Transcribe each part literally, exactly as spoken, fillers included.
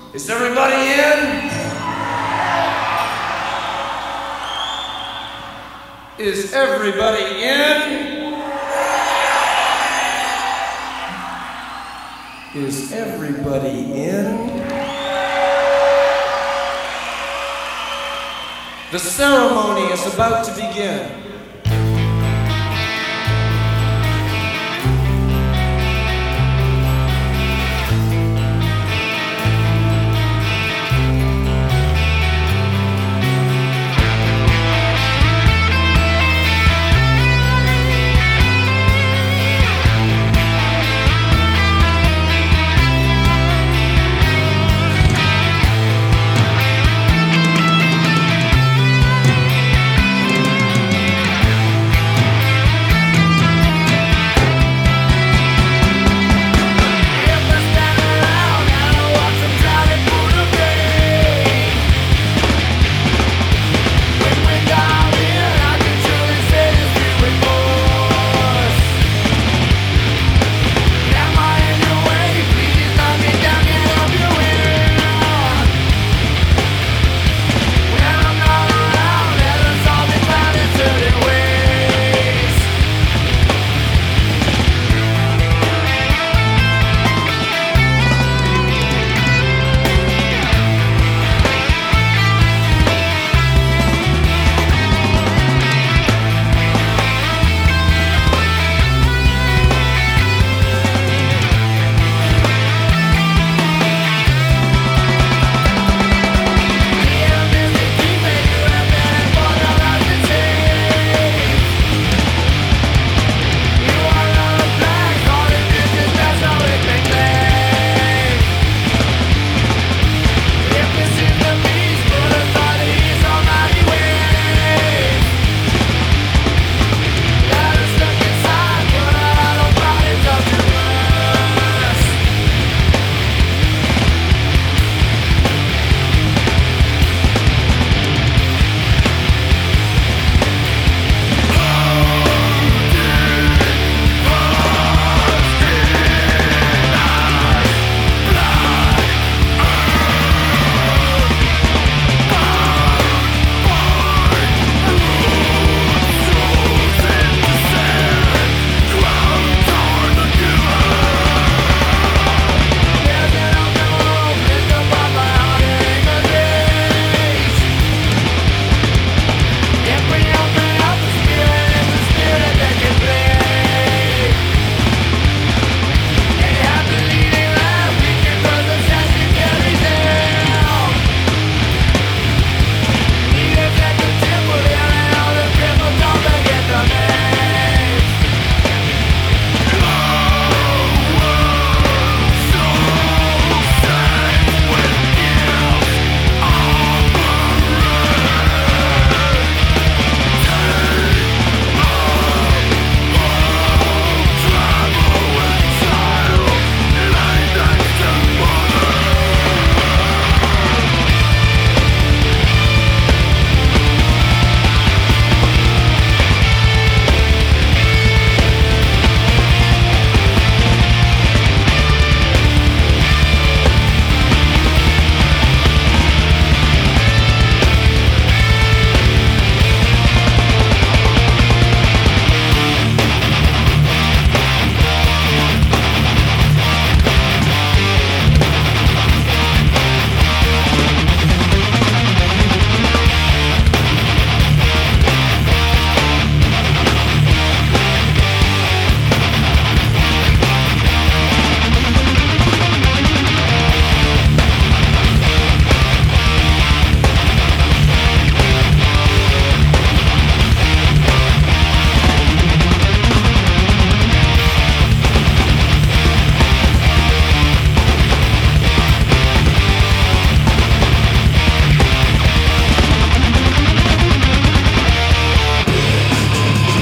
Is everybody in? Is everybody in? Is everybody in? The ceremony is about to begin.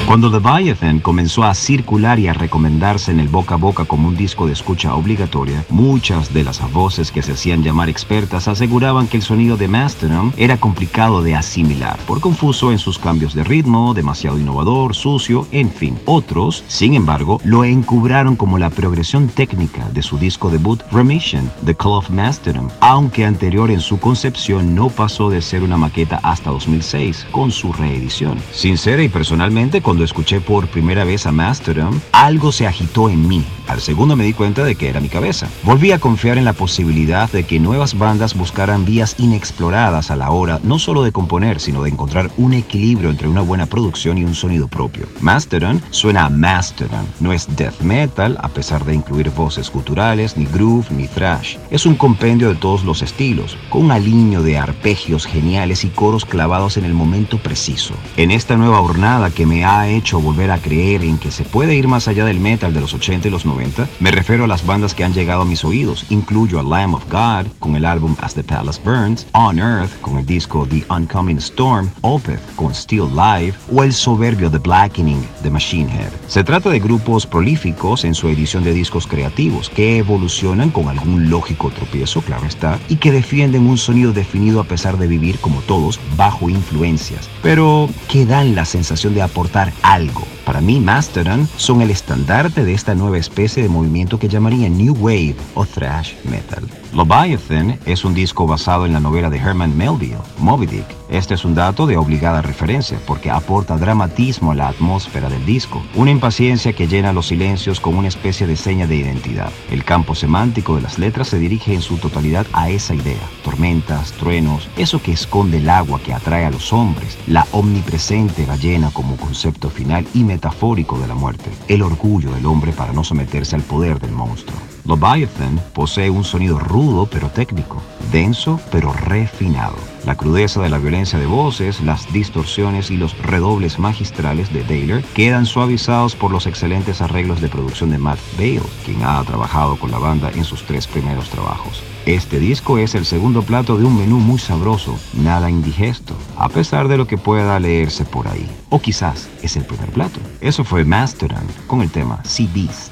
Cuando Leviathan comenzó a circular y a recomendarse en el boca a boca como un disco de escucha obligatoria, muchas de las voces que se hacían llamar expertas aseguraban que el sonido de Mastodon era complicado de asimilar, por confuso en sus cambios de ritmo, demasiado innovador, sucio, en fin. Otros, sin embargo, lo encubraron como la progresión técnica de su disco debut Remission, The Call of Mastodon, aunque anterior en su concepción no pasó de ser una maqueta hasta dos mil seis, con su reedición. Sincera y personalmente, cuando escuché por primera vez a Mastodon, algo se agitó en mí. Al segundo me di cuenta de que era mi cabeza. Volví a confiar en la posibilidad de que nuevas bandas buscaran vías inexploradas a la hora no solo de componer, sino de encontrar un equilibrio entre una buena producción y un sonido propio. Mastodon suena a Mastodon. No es death metal, a pesar de incluir voces guturales, ni groove, ni thrash. Es un compendio de todos los estilos, con un aliño de arpegios geniales y coros clavados en el momento preciso. En esta nueva hornada que me ha hecho volver a creer en que se puede ir más allá del metal de los ochenta y los noventa, me refiero a las bandas que han llegado a mis oídos. Incluyo a Lamb of God con el álbum As the Palace Burns, On Earth con el disco The Oncoming Storm, Opeth con Still Live o el soberbio The Blackening de Machine Head. Se trata de grupos prolíficos en su edición de discos creativos que evolucionan con algún lógico tropiezo, claro está, y que defienden un sonido definido a pesar de vivir, como todos, bajo influencias, pero que dan la sensación de aportar algo. Para mí, Mastodon son el estandarte de esta nueva especie de movimiento que llamaría New Wave o Thrash Metal. Leviathan es un disco basado en la novela de Herman Melville, Moby Dick. Este es un dato de obligada referencia porque aporta dramatismo a la atmósfera del disco, una impaciencia que llena los silencios con una especie de seña de identidad. El campo semántico de las letras se dirige en su totalidad a esa idea: tormentas, truenos, eso que esconde el agua que atrae a los hombres, la omnipresente ballena como concepto final y metafórico de la muerte, el orgullo del hombre para no someterse al poder del monstruo. Leviathan posee un sonido rudo pero técnico, denso pero refinado. La crudeza de la violencia de voces, las distorsiones y los redobles magistrales de Daler quedan suavizados por los excelentes arreglos de producción de Matt Bale, quien ha trabajado con la banda en sus tres primeros trabajos. Este disco es el segundo plato de un menú muy sabroso, nada indigesto, a pesar de lo que pueda leerse por ahí. O quizás es el primer plato. Eso fue Mastodon con el tema Sea Beast.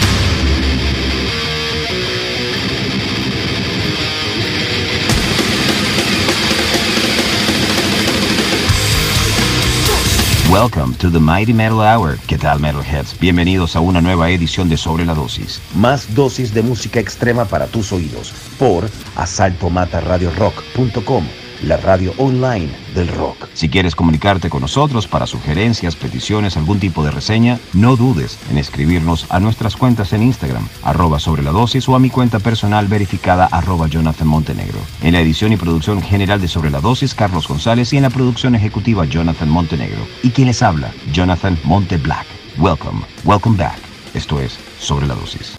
Welcome to the Mighty Metal Hour. ¿Qué tal, Metalheads? Bienvenidos a una nueva edición de Sobre la Dosis. Más dosis de música extrema para tus oídos por asalto mata radio rock punto com, la radio online del rock. Si quieres comunicarte con nosotros para sugerencias, peticiones, algún tipo de reseña, no dudes en escribirnos a nuestras cuentas en Instagram, arroba sobre la dosis, o a mi cuenta personal verificada, arroba Jonathan Montenegro. En la edición y producción general de Sobre la Dosis, Carlos González, y en la producción ejecutiva, Jonathan Montenegro. Y quien les habla, Jonathan Monte Black. Welcome, welcome back. Esto es Sobre la Dosis.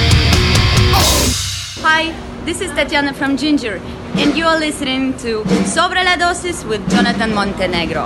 Hi, this is Tatiana from Ginger, and you are listening to Sobre la Dosis with Jonathan Montenegro.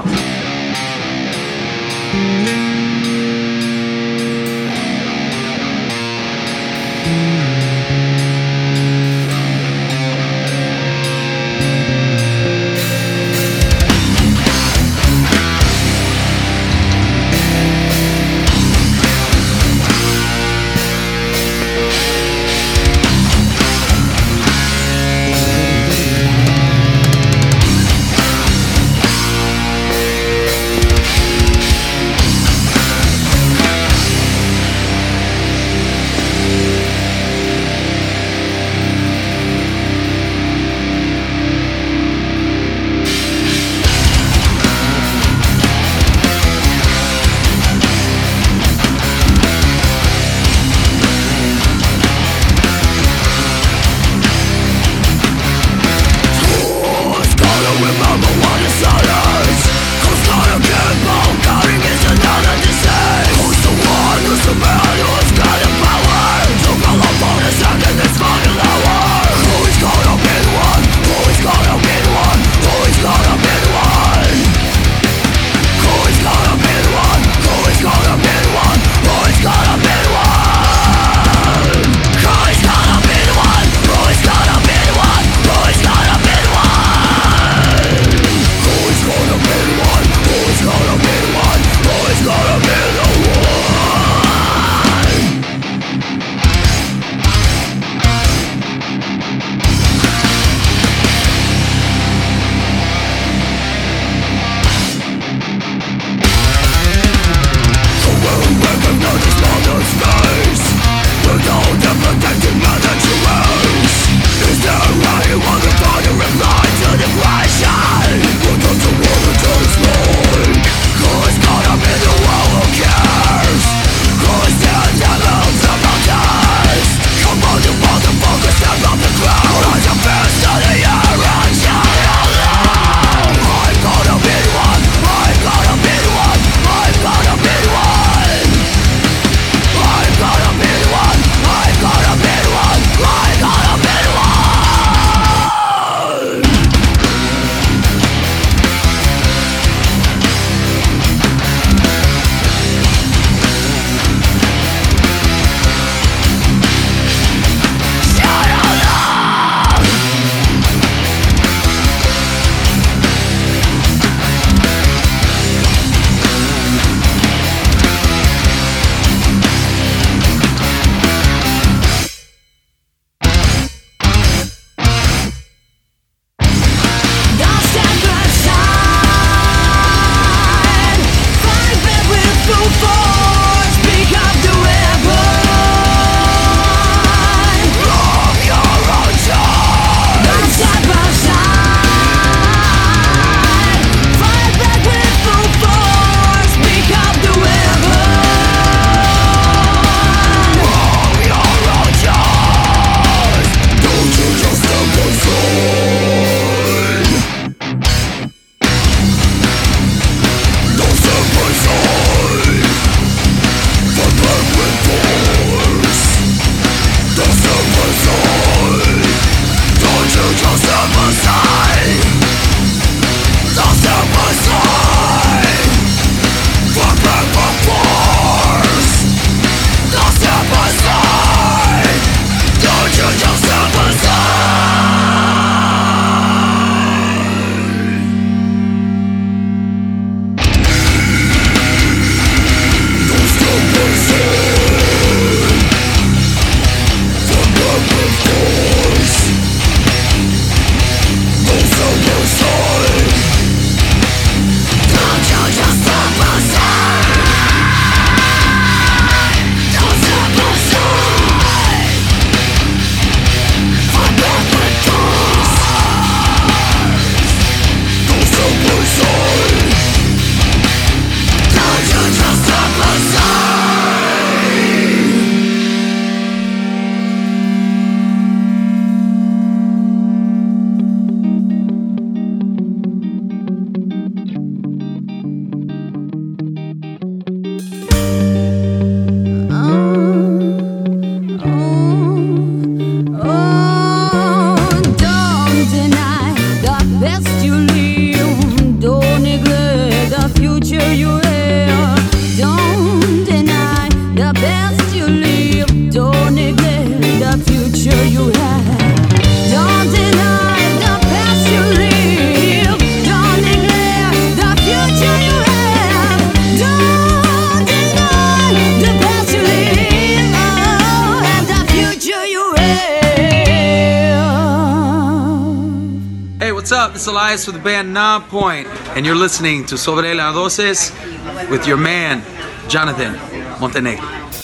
what's up? This is Elias with the band Nonpoint, and you're listening to Sobre las Doces with your man, Jonathan Montenegro.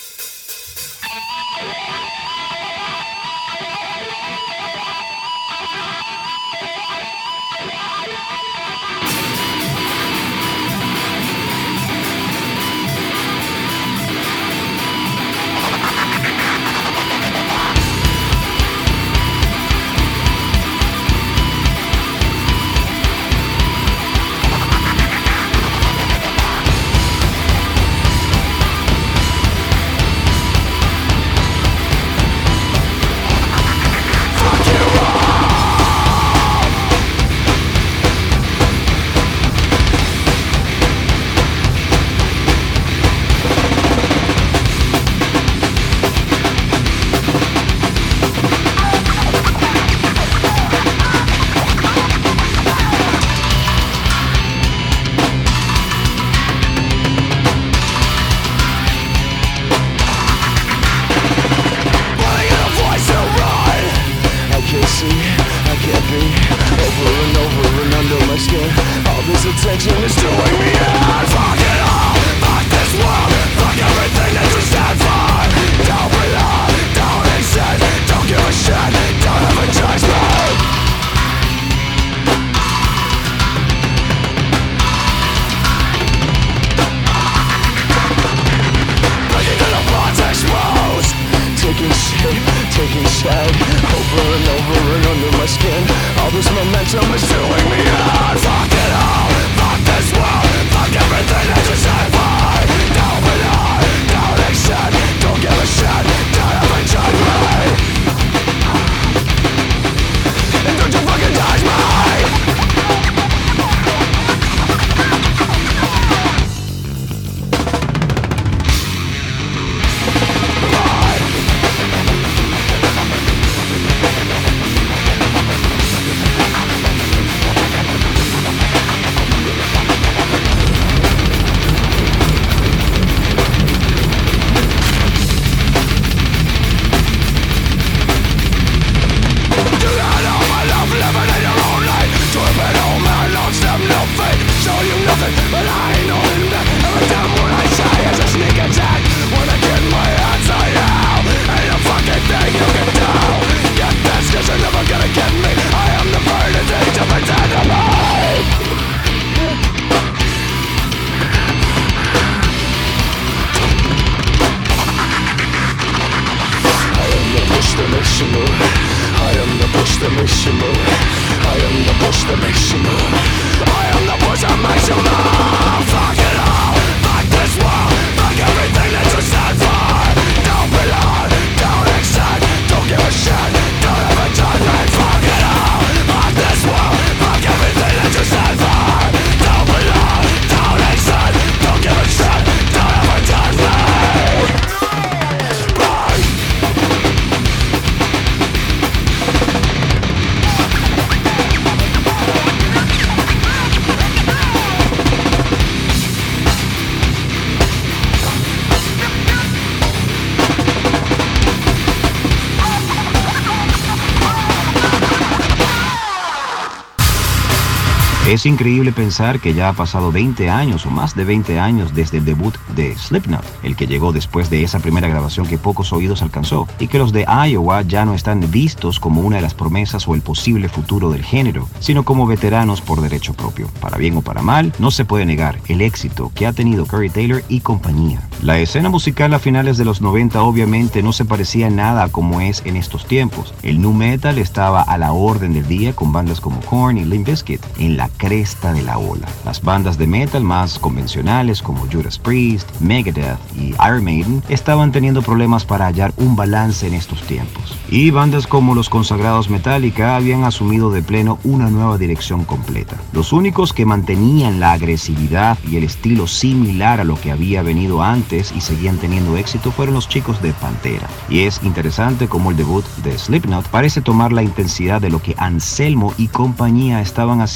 Es increíble pensar que ya ha pasado veinte años o más de veinte años desde el debut de Slipknot, el que llegó después de esa primera grabación que pocos oídos alcanzó, y que los de Iowa ya no están vistos como una de las promesas o el posible futuro del género, sino como veteranos por derecho propio. Para bien o para mal, no se puede negar el éxito que ha tenido Corey Taylor y compañía. La escena musical a finales de los noventa obviamente no se parecía nada a como es en estos tiempos. El nu metal estaba a la orden del día con bandas como Korn y Limp Bizkit en la cresta de la ola. Las bandas de metal más convencionales como Judas Priest, Megadeth y Iron Maiden estaban teniendo problemas para hallar un balance en estos tiempos. Y bandas como los consagrados Metallica habían asumido de pleno una nueva dirección completa. Los únicos que mantenían la agresividad y el estilo similar a lo que había venido antes y seguían teniendo éxito fueron los chicos de Pantera. Y es interesante cómo el debut de Slipknot parece tomar la intensidad de lo que Anselmo y compañía estaban haciendo y en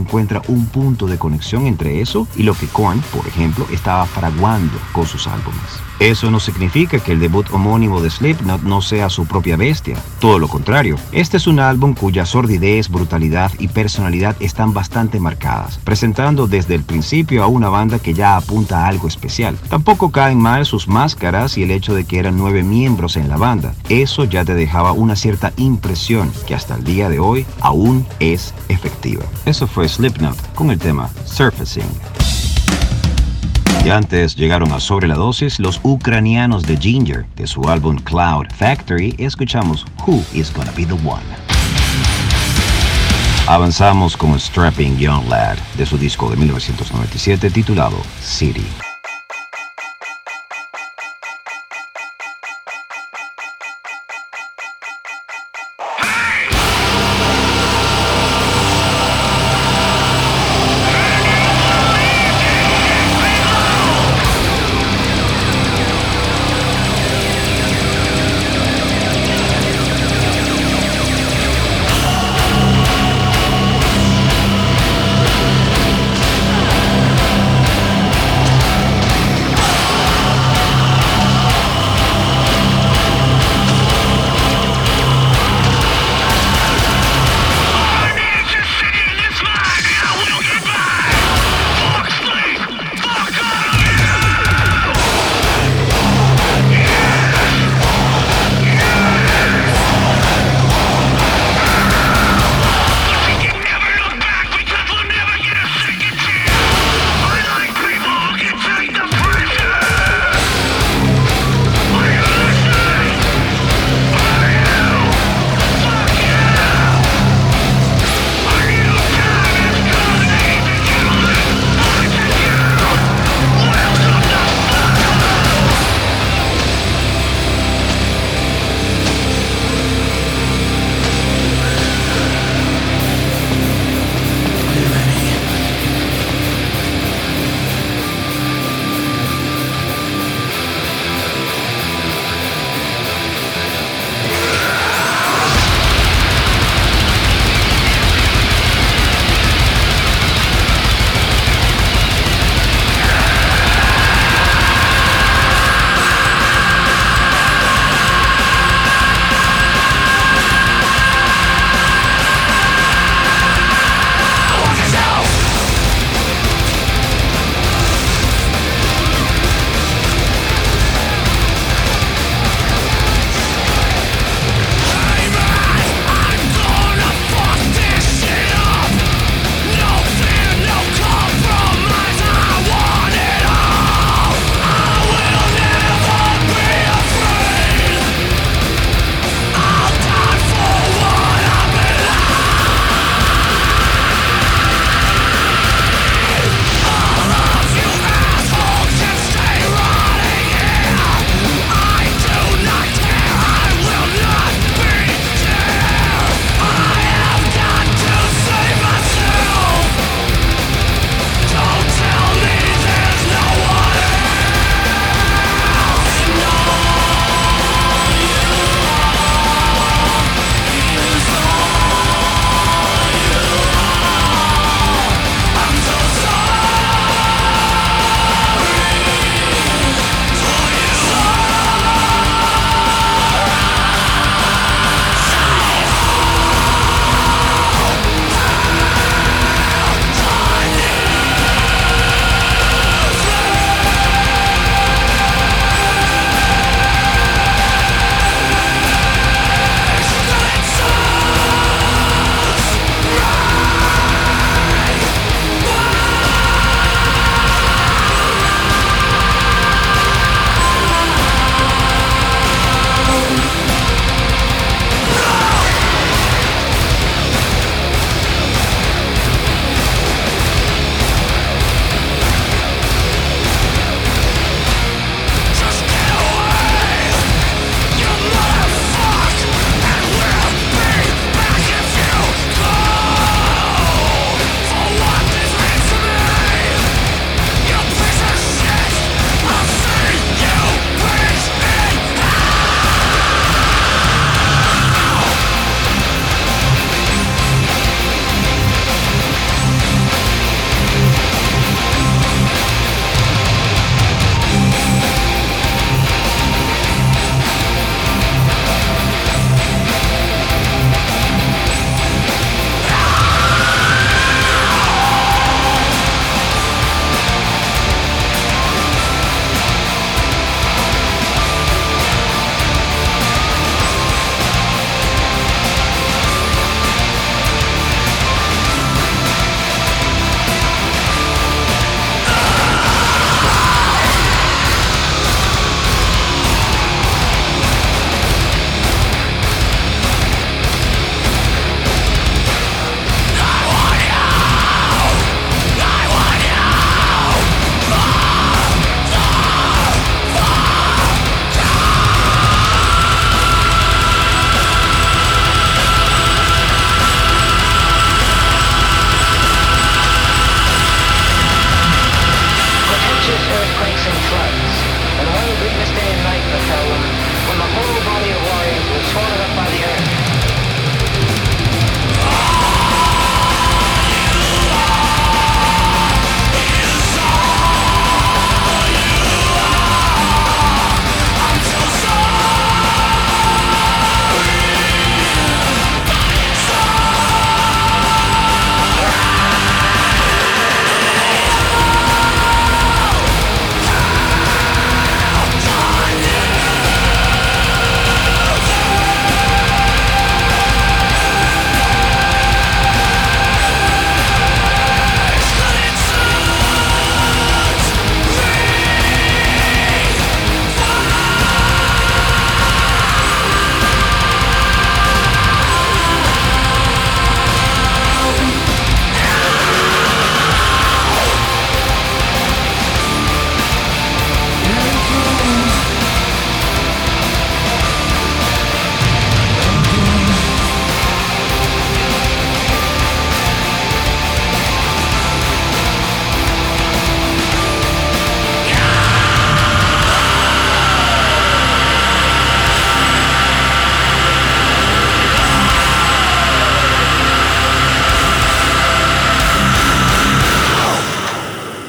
encuentra un punto de conexión entre eso y lo que Korn, por ejemplo, estaba fraguando con sus álbumes. Eso no significa que el debut homónimo de Slipknot no sea su propia bestia. Todo lo contrario, este es un álbum cuya sordidez, brutalidad y personalidad están bastante marcadas, presentando desde el principio a una banda que ya apunta a algo especial. Tampoco caen mal sus máscaras y el hecho de que eran nueve miembros en la banda. Eso ya te dejaba una cierta impresión que hasta el día de hoy aún es efectiva. Eso fue Slipknot con el tema Surfacing. Y antes llegaron a Sobre la Dosis los ucranianos de Ginger. De su álbum Cloud Factory escuchamos Who Is Gonna Be The One. Avanzamos con Strapping Young Lad de su disco de mil novecientos noventa y siete titulado City.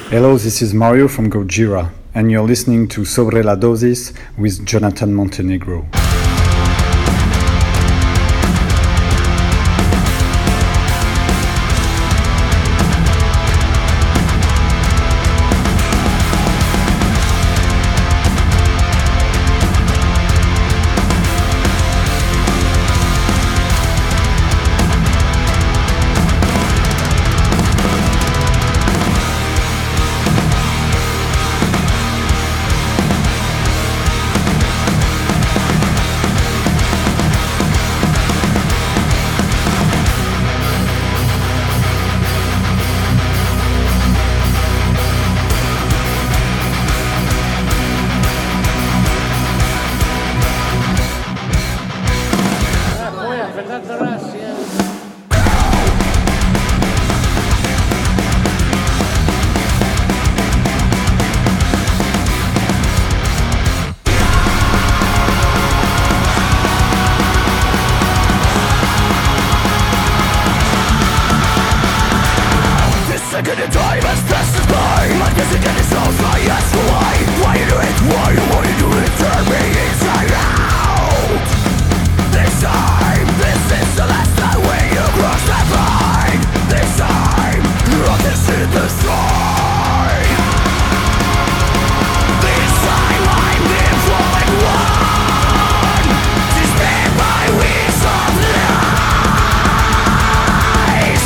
Hello, this is Mario from Gojira, and you're listening to Sobre la Dosis with Jonathan Montenegro.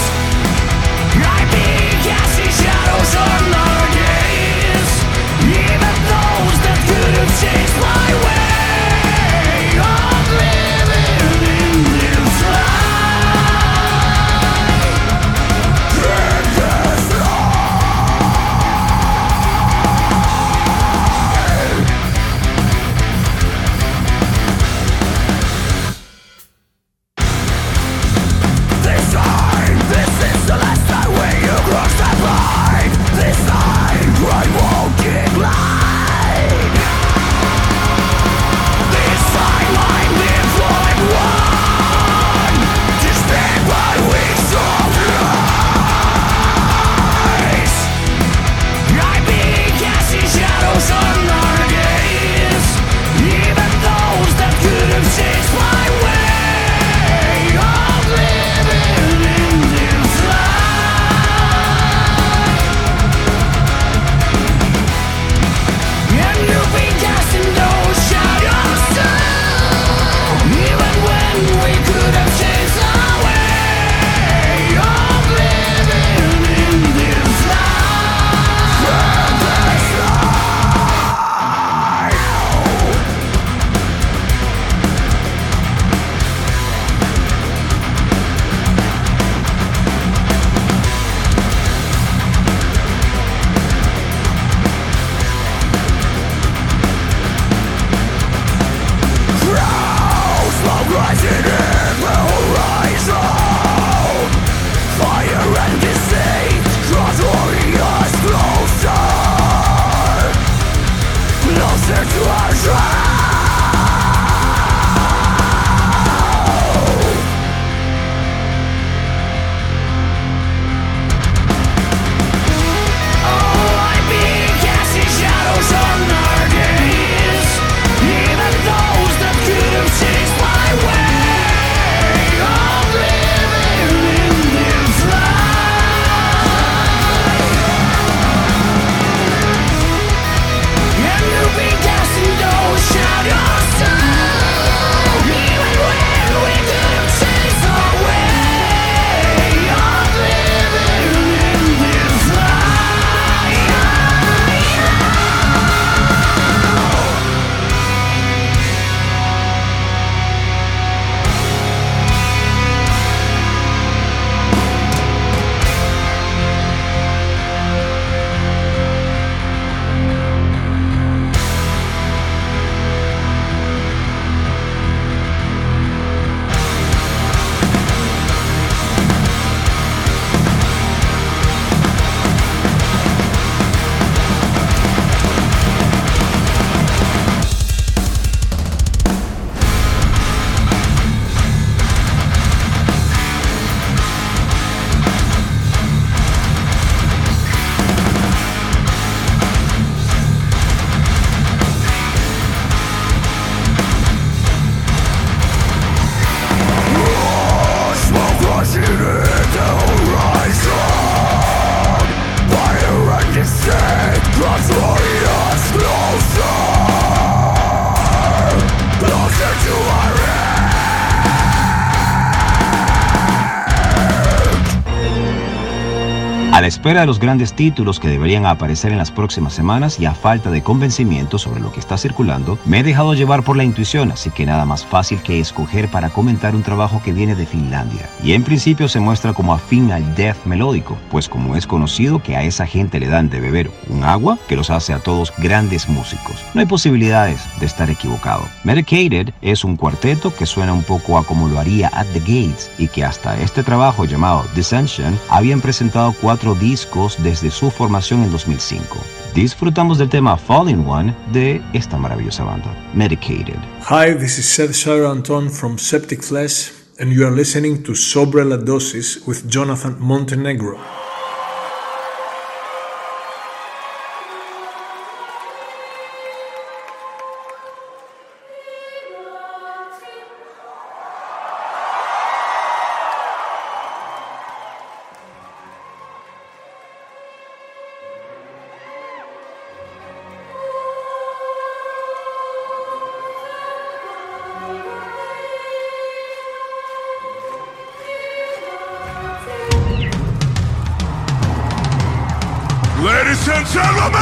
Yeah. A la espera de los grandes títulos que deberían aparecer en las próximas semanas y a falta de convencimiento sobre lo que está circulando, me he dejado llevar por la intuición, así que nada más fácil que escoger para comentar un trabajo que viene de Finlandia. Y en principio se muestra como afín al death melódico, pues como es conocido que a esa gente le dan de beber un agua que los hace a todos grandes músicos. No hay posibilidades de estar equivocado. Medicated es un cuarteto que suena un poco a como lo haría At the Gates y que hasta este trabajo llamado Dissension habían presentado cuatro discos desde su formación en dos mil cinco. Disfrutamos del tema Falling One de esta maravillosa banda, Medicated. Hi, this is Sergio Anton from Septic Flesh and you are listening to Sobre la Dosis with Jonathan Montenegro. Ladies and gentlemen!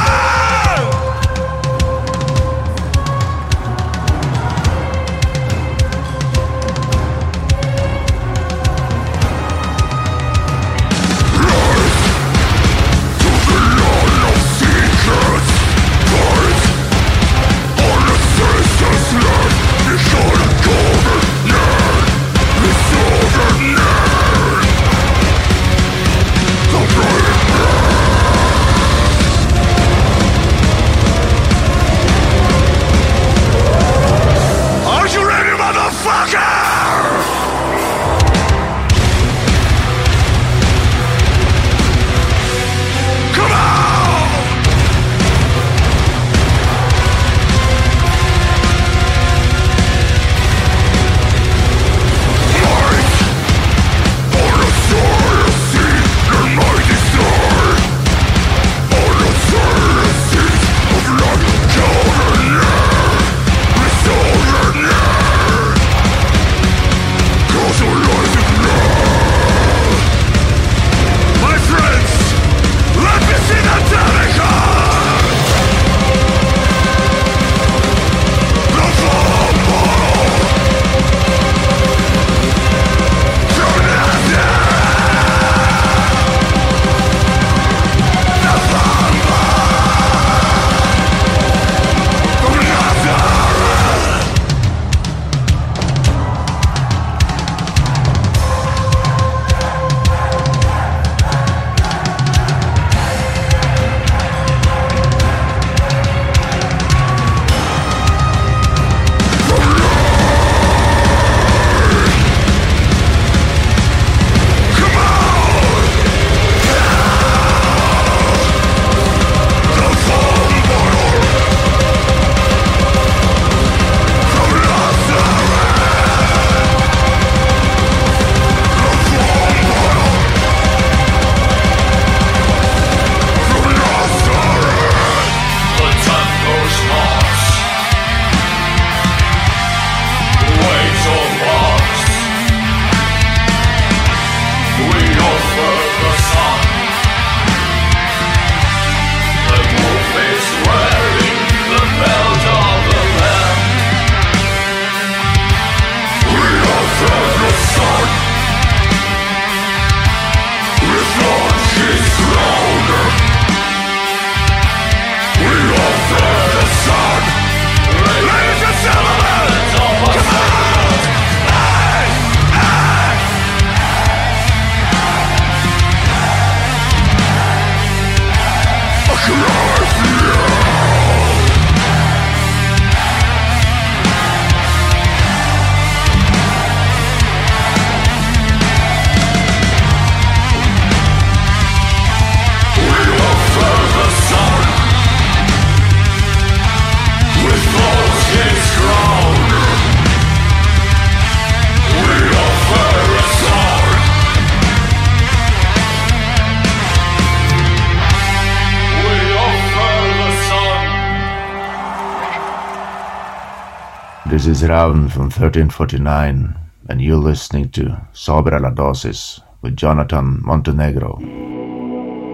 This is Ravn from thirteen forty-nine, and you're listening to Sobre la Dosis with Jonathan Montenegro.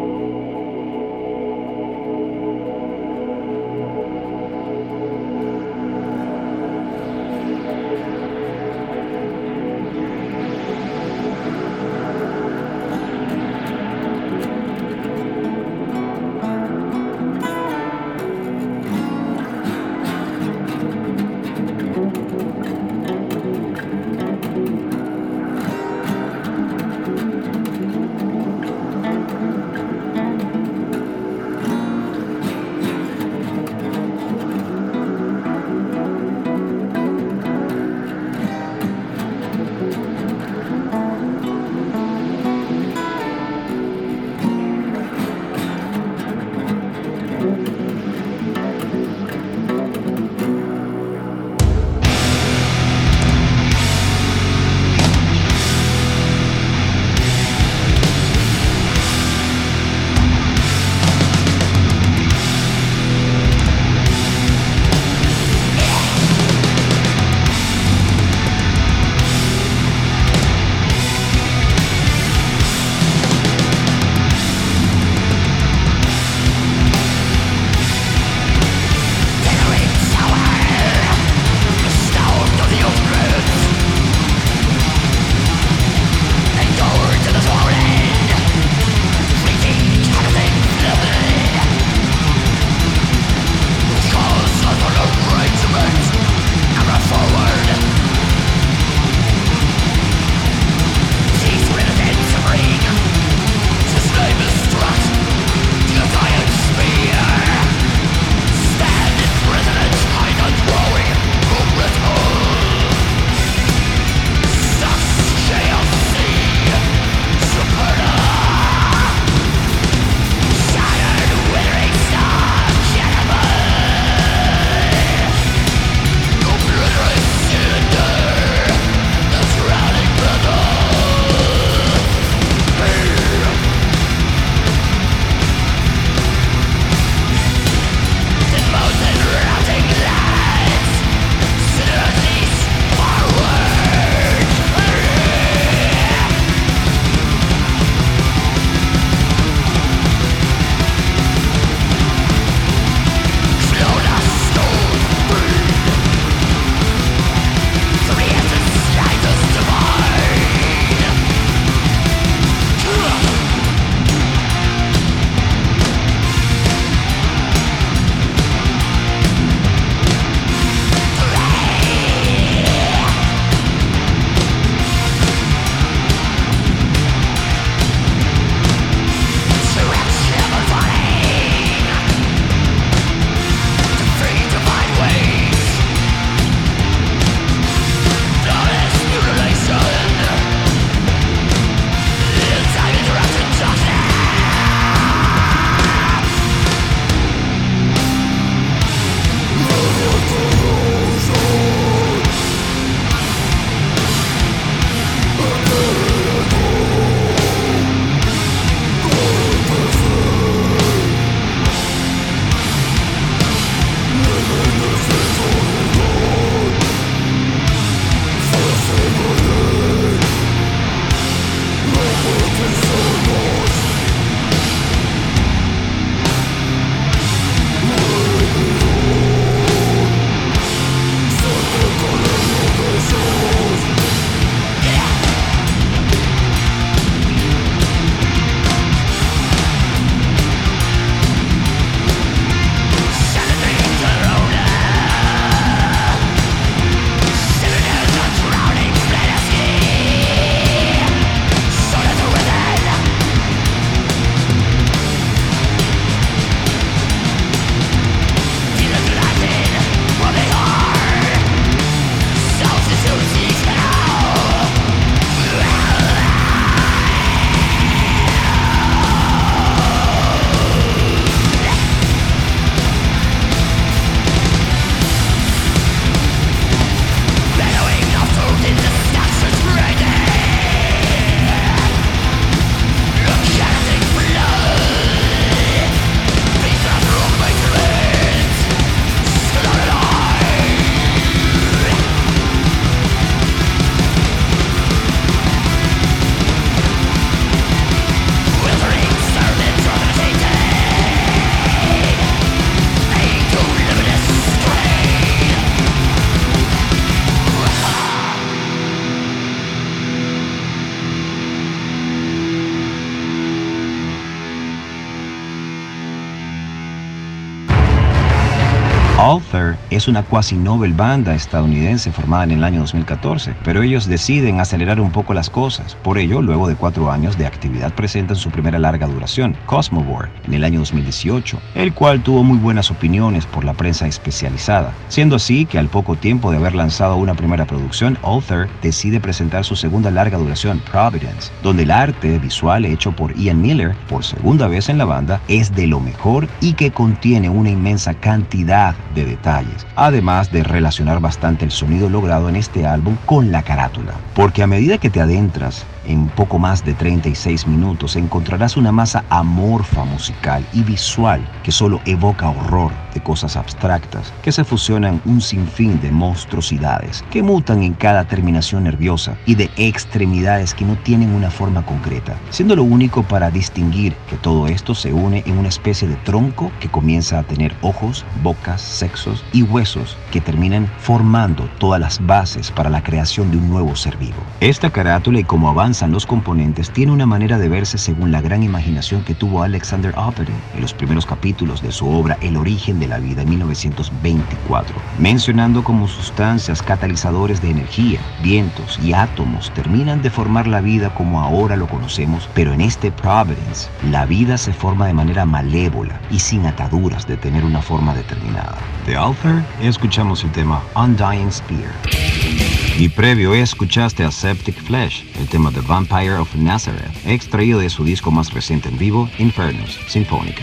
Alter es una quasi novel banda estadounidense formada en el año dos mil catorce, pero ellos deciden acelerar un poco las cosas. Por ello, luego de cuatro años de actividad, presentan su primera larga duración, Cosmowar, en el año dos mil dieciocho, el cual tuvo muy buenas opiniones por la prensa especializada. Siendo así que al poco tiempo de haber lanzado una primera producción, Alter decide presentar su segunda larga duración, Providence, donde el arte visual hecho por Ian Miller, por segunda vez en la banda, es de lo mejor y que contiene una inmensa cantidad de detalles, además de relacionar bastante el sonido logrado en este álbum con la carátula, porque a medida que te adentras en poco más de treinta y seis minutos encontrarás una masa amorfa musical y visual que solo evoca horror de cosas abstractas que se fusionan un sinfín de monstruosidades que mutan en cada terminación nerviosa y de extremidades que no tienen una forma concreta, siendo lo único para distinguir que todo esto se une en una especie de tronco que comienza a tener ojos, bocas, sexos y huesos que terminan formando todas las bases para la creación de un nuevo ser vivo. Esta carátula y cómo avanza los componentes tiene una manera de verse según la gran imaginación que tuvo Alexander Oparin en los primeros capítulos de su obra El origen de la vida en mil novecientos veinticuatro, mencionando como sustancias catalizadores de energía, vientos y átomos terminan de formar la vida como ahora lo conocemos, pero en este Providence la vida se forma de manera malévola y sin ataduras de tener una forma determinada. De Alter escuchamos el tema Undying Spear. Y previo escuchaste a Septic Flesh, el tema The Vampire of Nazareth, extraído de su disco más reciente en vivo, Infernus Sinfónica.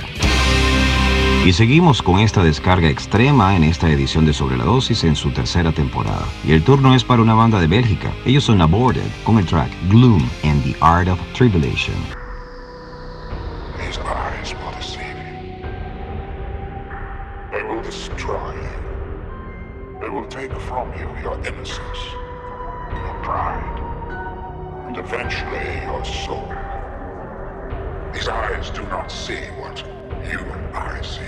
Y seguimos con esta descarga extrema en esta edición de Sobre la Dosis en su tercera temporada. Y el turno es para una banda de Bélgica. Ellos son Aborted con el track Gloom and the Art of Tribulation. His eyes will deceive you. They will destroy you. They will take from you your innocence, your pride, and eventually your soul. These eyes do not see what you and I see.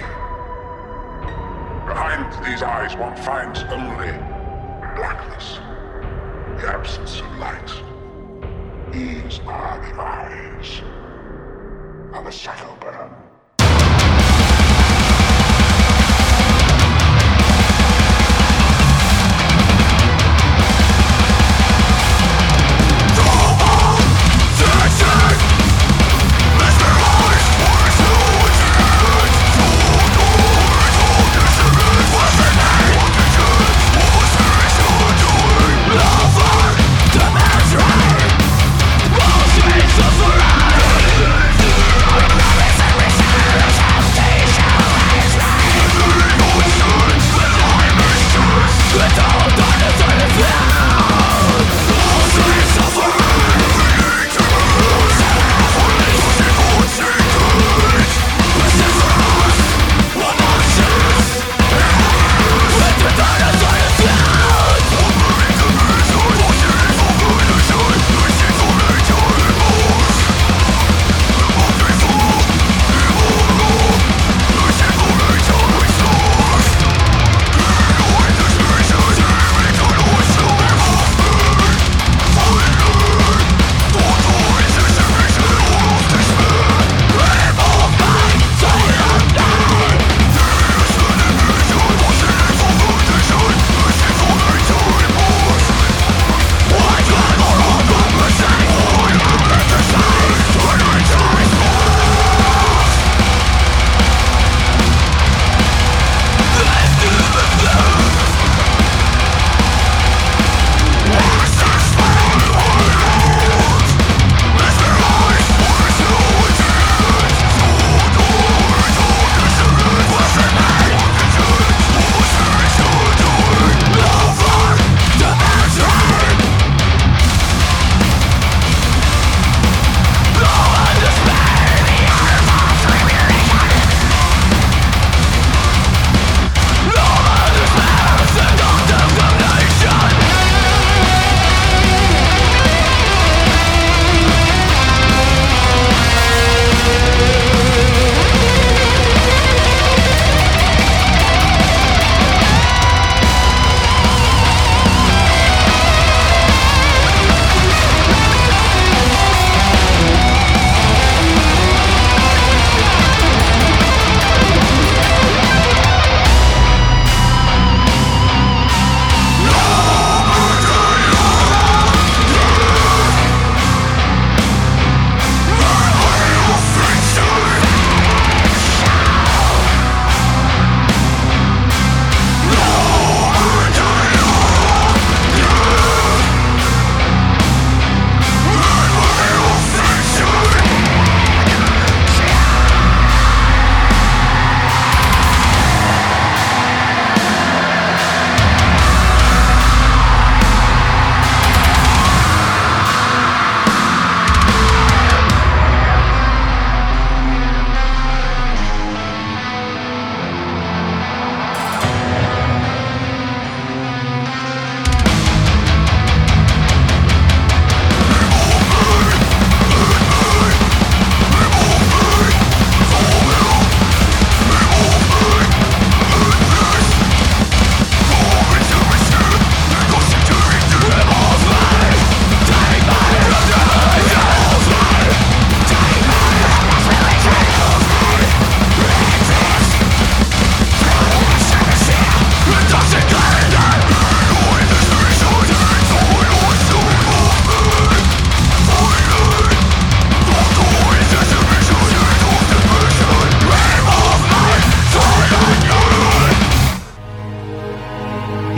Behind these eyes one finds only blackness, the absence of light. These are the eyes of a psychopath. Dimension,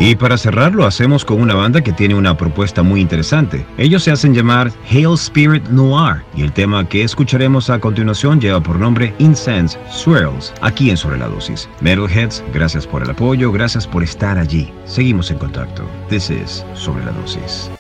Y para cerrarlo hacemos con una banda que tiene una propuesta muy interesante. Ellos se hacen llamar Hail Spirit Noir y el tema que escucharemos a continuación lleva por nombre Incense Swirls, aquí en Sobre la Dosis. Metalheads, gracias por el apoyo, gracias por estar allí. Seguimos en contacto. This is Sobre la Dosis.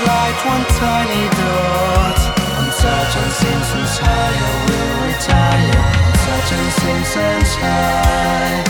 light, one tiny dot. On Sergeant Simpson's high, I will retire. On Sergeant Simpson's high.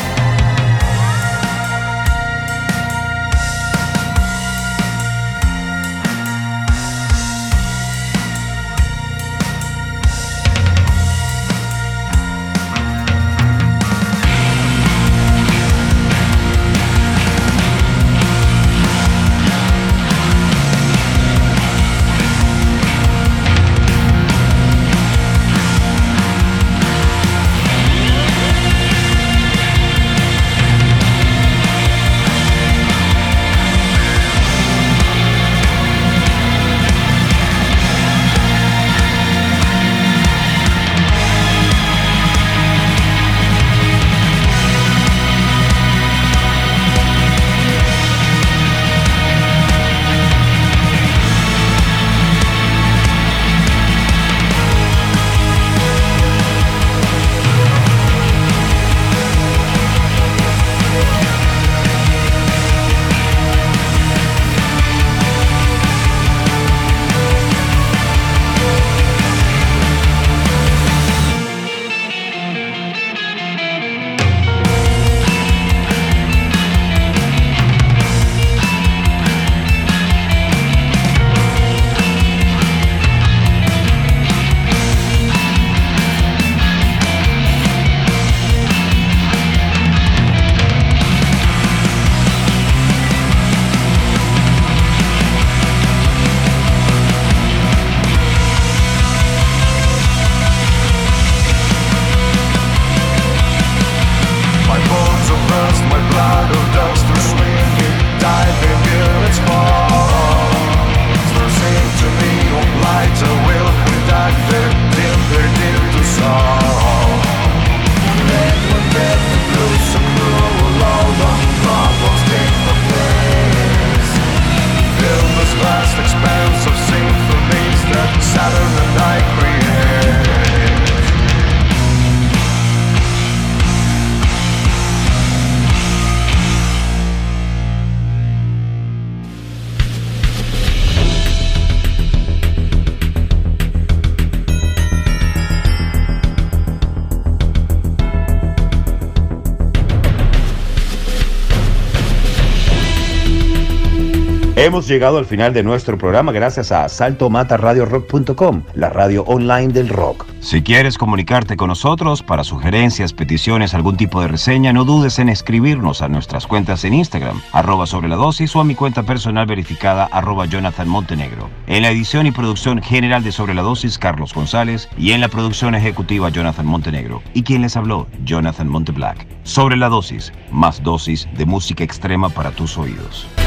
Hemos llegado al final de nuestro programa gracias a salto mata radio rock punto com, la radio online del rock. Si quieres comunicarte con nosotros para sugerencias, peticiones, algún tipo de reseña, no dudes en escribirnos a nuestras cuentas en Instagram, arroba sobre la dosis, o a mi cuenta personal verificada, arroba Jonathan Montenegro. En la edición y producción general de Sobre la Dosis, Carlos González, y en la producción ejecutiva, Jonathan Montenegro. Y quien les habló, Jonathan Monteblack. Sobre la Dosis, más dosis de música extrema para tus oídos.